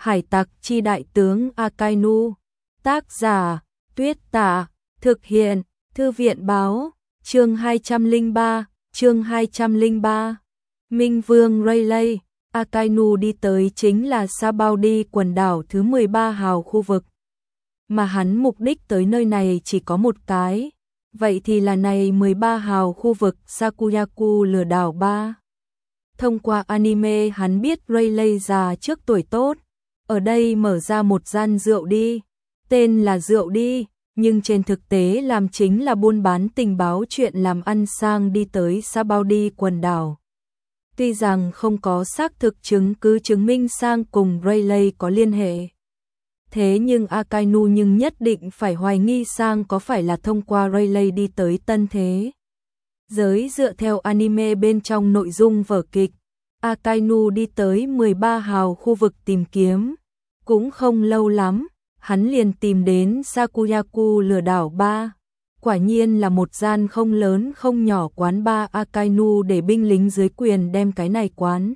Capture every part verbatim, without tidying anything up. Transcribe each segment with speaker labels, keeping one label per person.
Speaker 1: Hải tặc chi đại tướng Akainu. Tác giả, Tuyết Tả. Thực hiện, Thư viện báo. Chương hai trăm lẻ ba, chương hai trăm lẻ ba. Minh Vương Rayleigh, Akainu đi tới chính là Sabaody quần đảo thứ mười ba hào khu vực. Mà hắn mục đích tới nơi này chỉ có một cái, vậy thì là này mười ba hào khu vực Sakuyaku lừa đảo ba. Thông qua anime hắn biết Rayleigh già trước tuổi tốt, ở đây mở ra một gian rượu đi, tên là rượu đi, nhưng trên thực tế làm chính là buôn bán tình báo chuyện làm ăn sang đi tới Sabaody quần đảo. Tuy rằng không có xác thực chứng cứ chứng minh sang cùng Rayleigh có liên hệ, thế nhưng Akainu nhưng nhất định phải hoài nghi sang có phải là thông qua Rayleigh đi tới tân thế giới dựa theo anime bên trong nội dung vở kịch. Akainu đi tới mười ba hào khu vực tìm kiếm, cũng không lâu lắm, hắn liền tìm đến Sakuyaku lừa đảo ba. Quả nhiên là một gian không lớn không nhỏ quán bar. Akainu để binh lính dưới quyền đem cái này quán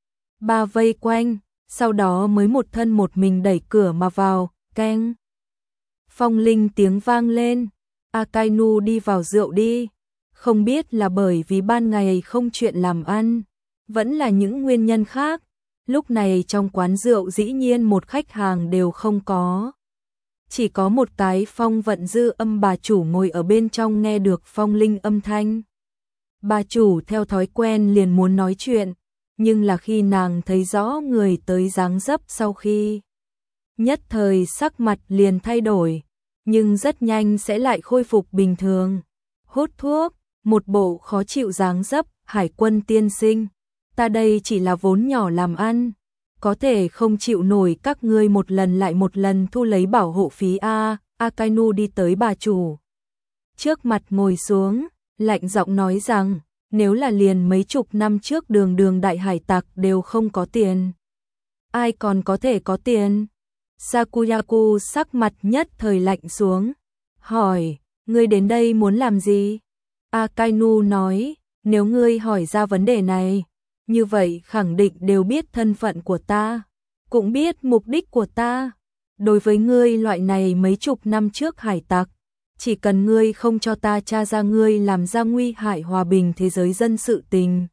Speaker 1: bar vây quanh, sau đó mới một thân một mình đẩy cửa mà vào. Keng, phong linh tiếng vang lên. Akainu đi vào rượu đi, không biết là bởi vì ban ngày không chuyện làm ăn, vẫn là những nguyên nhân khác. Lúc này trong quán rượu dĩ nhiên một khách hàng đều không có, chỉ có một cái phong vận dư âm bà chủ ngồi ở bên trong nghe được phong linh âm thanh. Bà chủ theo thói quen liền muốn nói chuyện, nhưng là khi nàng thấy rõ người tới dáng dấp sau khi, nhất thời sắc mặt liền thay đổi, nhưng rất nhanh sẽ lại khôi phục bình thường. Hút thuốc, một bộ khó chịu dáng dấp. Hải quân tiên sinh, ta đây chỉ là vốn nhỏ làm ăn, có thể không chịu nổi các ngươi một lần lại một lần thu lấy bảo hộ phí a. Akainu đi tới bà chủ trước mặt ngồi xuống, lạnh giọng nói rằng, nếu là liền mấy chục năm trước đường đường đại hải tặc đều không có tiền, ai còn có thể có tiền? Sakuyaku sắc mặt nhất thời lạnh xuống, hỏi, ngươi đến đây muốn làm gì? Akainu nói, nếu ngươi hỏi ra vấn đề này, như vậy khẳng định đều biết thân phận của ta, cũng biết mục đích của ta. Đối với ngươi loại này mấy chục năm trước hải tặc, chỉ cần ngươi không cho ta tra ra ngươi làm ra nguy hại hòa bình thế giới dân sự tình,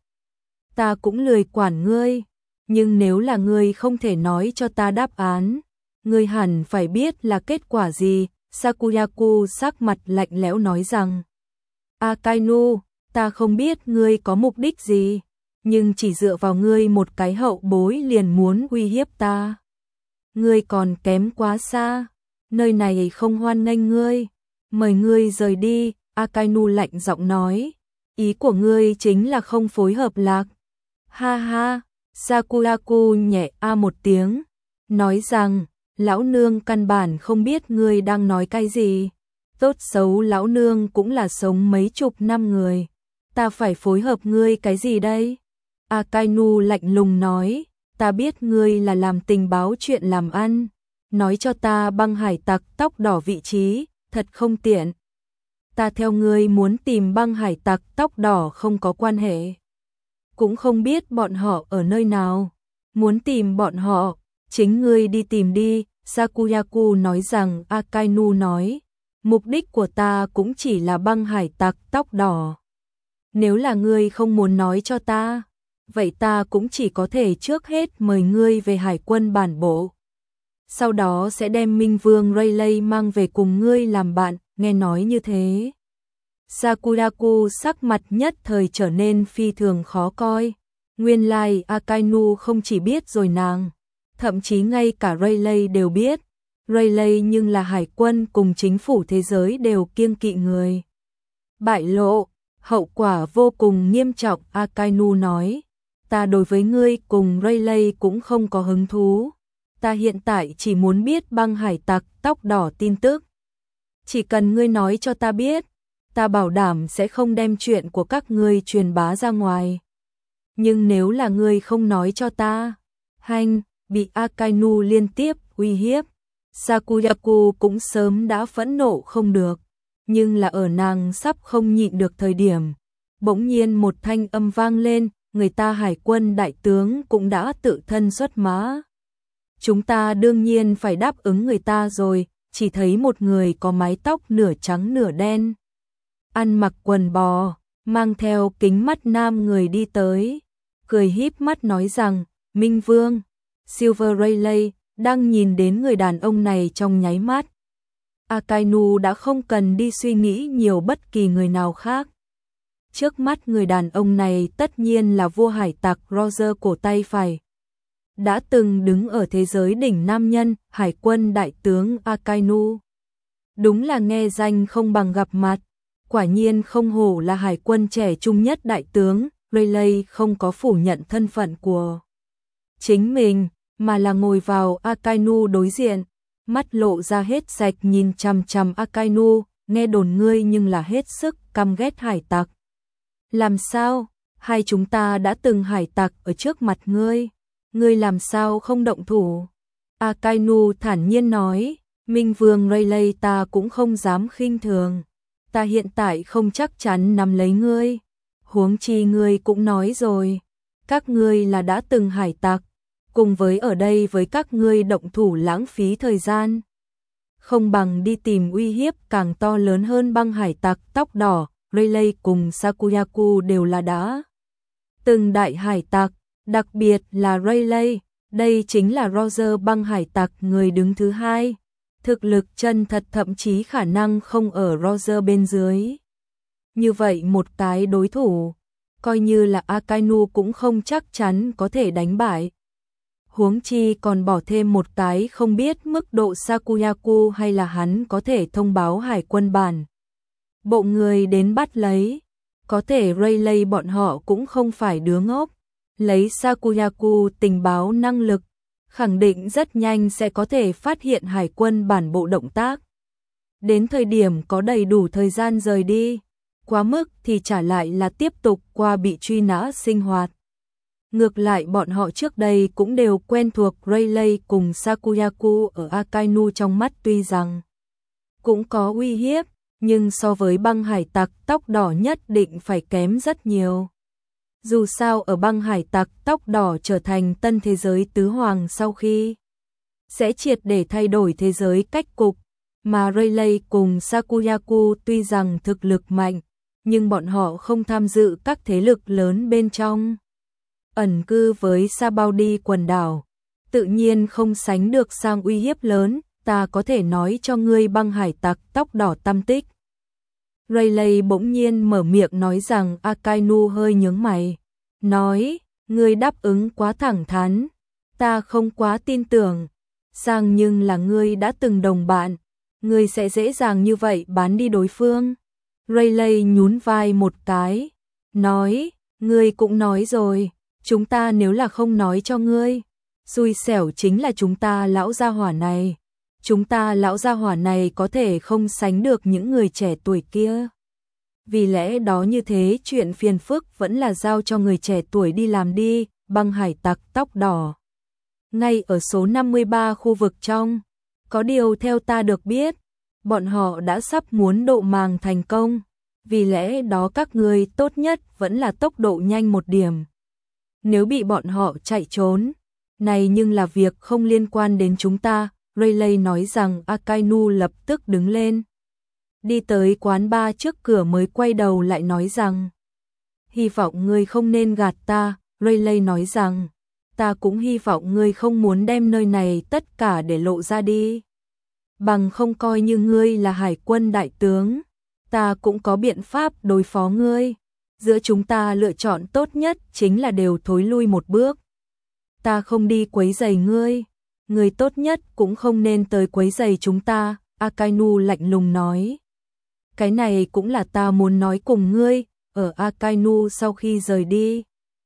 Speaker 1: ta cũng lười quản ngươi. Nhưng nếu là ngươi không thể nói cho ta đáp án, ngươi hẳn phải biết là kết quả gì. Sakuyaku sắc mặt lạnh lẽo nói rằng, Akainu, ta không biết ngươi có mục đích gì, nhưng chỉ dựa vào ngươi một cái hậu bối liền muốn uy hiếp ta, ngươi còn kém quá xa, nơi này không hoan nghênh ngươi, mời ngươi rời đi. Akainu lạnh giọng nói, ý của ngươi chính là không phối hợp lạc. Ha ha, Sakuyaku nhẹ a một tiếng, nói rằng, lão nương căn bản không biết ngươi đang nói cái gì, tốt xấu lão nương cũng là sống mấy chục năm người, ta phải phối hợp ngươi cái gì đây? Akainu lạnh lùng nói, ta biết ngươi là làm tình báo chuyện làm ăn, nói cho ta băng hải tặc tóc đỏ vị trí, thật không tiện. Ta theo ngươi muốn tìm băng hải tặc tóc đỏ không có quan hệ, cũng không biết bọn họ ở nơi nào, muốn tìm bọn họ, chính ngươi đi tìm đi. Sakuyaku nói rằng, Akainu nói, mục đích của ta cũng chỉ là băng hải tặc tóc đỏ. Nếu là ngươi không muốn nói cho ta, vậy ta cũng chỉ có thể trước hết mời ngươi về hải quân bản bộ, sau đó sẽ đem Minh Vương Rayleigh mang về cùng ngươi làm bạn. Nghe nói như thế, Sakuyaku sắc mặt nhất thời trở nên phi thường khó coi. Nguyên lai like, Akainu không chỉ biết rồi nàng, thậm chí ngay cả Rayleigh đều biết. Rayleigh nhưng là hải quân cùng chính phủ thế giới đều kiêng kỵ người bại lộ, hậu quả vô cùng nghiêm trọng. Akainu nói, ta đối với ngươi cùng Rayleigh cũng không có hứng thú, ta hiện tại chỉ muốn biết băng hải tặc tóc đỏ tin tức. Chỉ cần ngươi nói cho ta biết, ta bảo đảm sẽ không đem chuyện của các ngươi truyền bá ra ngoài. Nhưng nếu là ngươi không nói cho ta, hanh, bị Akainu liên tiếp uy hiếp. Sakuyaku cũng sớm đã phẫn nộ không được, nhưng là ở nàng sắp không nhịn được thời điểm, bỗng nhiên một thanh âm vang lên, người ta hải quân đại tướng cũng đã tự thân xuất mã. chúng ta đương nhiên phải đáp ứng người ta rồi, chỉ thấy một người có mái tóc nửa trắng nửa đen. Ăn mặc quần bò, mang theo kính mắt nam người đi tới, cười híp mắt nói rằng, Minh Vương, Silver Rayleigh, đang nhìn đến người đàn ông này trong nháy mắt. Akainu đã không cần đi suy nghĩ nhiều bất kỳ người nào khác. Trước mắt người đàn ông này tất nhiên là vua hải tặc Roger cổ tay phải. Đã từng đứng ở thế giới đỉnh nam nhân, hải quân đại tướng Akainu. Đúng là nghe danh không bằng gặp mặt. Quả nhiên không hổ là hải quân trẻ trung nhất đại tướng. Rayleigh không có phủ nhận thân phận của chính mình, mà là ngồi vào Akainu đối diện, mắt lộ ra hết sạch nhìn chằm chằm Akainu, nghe đồn ngươi nhưng là hết sức căm ghét hải tặc. Làm sao? Hai chúng ta đã từng hải tặc ở trước mặt ngươi, ngươi làm sao không động thủ? Akainu thản nhiên nói, Minh Vương Rayleigh, ta cũng không dám khinh thường, ta hiện tại không chắc chắn nắm lấy ngươi. Huống chi ngươi cũng nói rồi, các ngươi là đã từng hải tặc, cùng với ở đây với các ngươi động thủ lãng phí thời gian. Không bằng đi tìm uy hiếp càng to lớn hơn băng hải tặc tóc đỏ. Rayleigh cùng Sakuyaku đều là đã từng đại hải tặc, đặc biệt là Rayleigh, đây chính là Roger băng hải tặc người đứng thứ hai. Thực lực chân thật thậm chí khả năng không ở Roger bên dưới. Như vậy một cái đối thủ, coi như là Akainu cũng không chắc chắn có thể đánh bại. Huống chi còn bỏ thêm một cái không biết mức độ Sakuyaku hay là hắn có thể thông báo hải quân bản. Bộ người đến bắt lấy, có thể Rayleigh bọn họ cũng không phải đứa ngốc. Lấy Sakuyaku tình báo năng lực, khẳng định rất nhanh sẽ có thể phát hiện hải quân bản bộ động tác. Đến thời điểm có đầy đủ thời gian rời đi, quá mức thì trả lại là tiếp tục qua bị truy nã sinh hoạt. Ngược lại bọn họ trước đây cũng đều quen thuộc Rayleigh cùng Sakuyaku ở Akainu trong mắt tuy rằng cũng có uy hiếp, nhưng so với băng hải tặc tóc đỏ nhất định phải kém rất nhiều. Dù sao ở băng hải tặc tóc đỏ trở thành tân thế giới tứ hoàng sau khi sẽ triệt để thay đổi thế giới cách cục, mà Rayleigh cùng Sakuyaku tuy rằng thực lực mạnh, nhưng bọn họ không tham dự các thế lực lớn bên trong. Ẩn cư với Sabaudi quần đảo, tự nhiên không sánh được sang uy hiếp lớn, ta có thể nói cho ngươi băng hải tặc tóc đỏ tâm tích. Rayleigh bỗng nhiên mở miệng nói rằng Akainu hơi nhướng mày, nói, ngươi đáp ứng quá thẳng thắn, ta không quá tin tưởng, sang nhưng là ngươi đã từng đồng bạn, ngươi sẽ dễ dàng như vậy bán đi đối phương. Rayleigh nhún vai một cái, nói, ngươi cũng nói rồi, chúng ta nếu là không nói cho ngươi, xui xẻo chính là chúng ta lão gia hỏa này. Chúng ta lão gia hỏa này có thể không sánh được những người trẻ tuổi kia. Vì lẽ đó như thế chuyện phiền phức vẫn là giao cho người trẻ tuổi đi làm đi, băng hải tặc tóc đỏ. Ngay ở số năm mươi ba khu vực trong, có điều theo ta được biết, bọn họ đã sắp muốn độ màng thành công, vì lẽ đó các ngươi tốt nhất vẫn là tốc độ nhanh một điểm. Nếu bị bọn họ chạy trốn, này nhưng là việc không liên quan đến chúng ta. Rayleigh nói rằng Akainu lập tức đứng lên, đi tới quán bar trước cửa mới quay đầu lại nói rằng, hy vọng ngươi không nên gạt ta. Rayleigh nói rằng, ta cũng hy vọng ngươi không muốn đem nơi này tất cả để lộ ra đi. Bằng không coi như ngươi là hải quân đại tướng, ta cũng có biện pháp đối phó ngươi. Giữa chúng ta lựa chọn tốt nhất chính là đều thối lui một bước. Ta không đi quấy rầy ngươi. Người tốt nhất cũng không nên tới quấy rầy chúng ta, Akainu lạnh lùng nói. Cái này cũng là ta muốn nói cùng ngươi. Ở Akainu sau khi rời đi,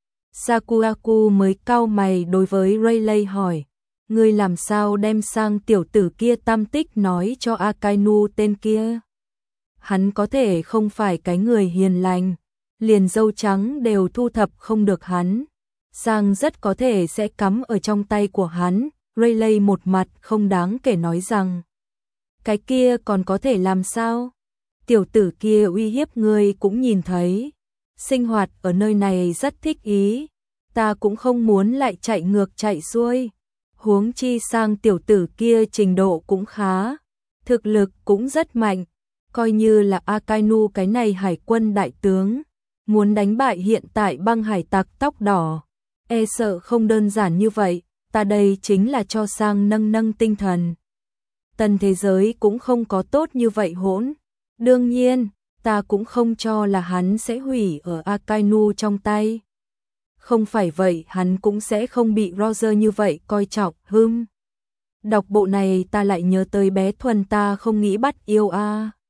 Speaker 1: Sakuyaku mới cau mày đối với Rayleigh hỏi, ngươi làm sao đem sang tiểu tử kia tam tích nói cho Akainu tên kia? Hắn có thể không phải cái người hiền lành, liền dâu trắng đều thu thập không được hắn, sang rất có thể sẽ cắm ở trong tay của hắn. Rayleigh một mặt không đáng kể nói rằng, cái kia còn có thể làm sao? Tiểu tử kia uy hiếp ngươi cũng nhìn thấy, sinh hoạt ở nơi này rất thích ý, ta cũng không muốn lại chạy ngược chạy xuôi. Huống chi sang tiểu tử kia trình độ cũng khá, thực lực cũng rất mạnh, coi như là Akainu cái này hải quân đại tướng, muốn đánh bại hiện tại băng hải tặc tóc đỏ, e sợ không đơn giản như vậy, ta đây chính là cho sang nâng nâng tinh thần. Tần thế giới cũng không có tốt như vậy hỗn, đương nhiên, ta cũng không cho là hắn sẽ hủy ở Akainu trong tay. Không phải vậy hắn cũng sẽ không bị Roger như vậy coi trọng, hưm. Đọc bộ này ta lại nhớ tới bé Thuần ta không nghĩ bắt yêu a.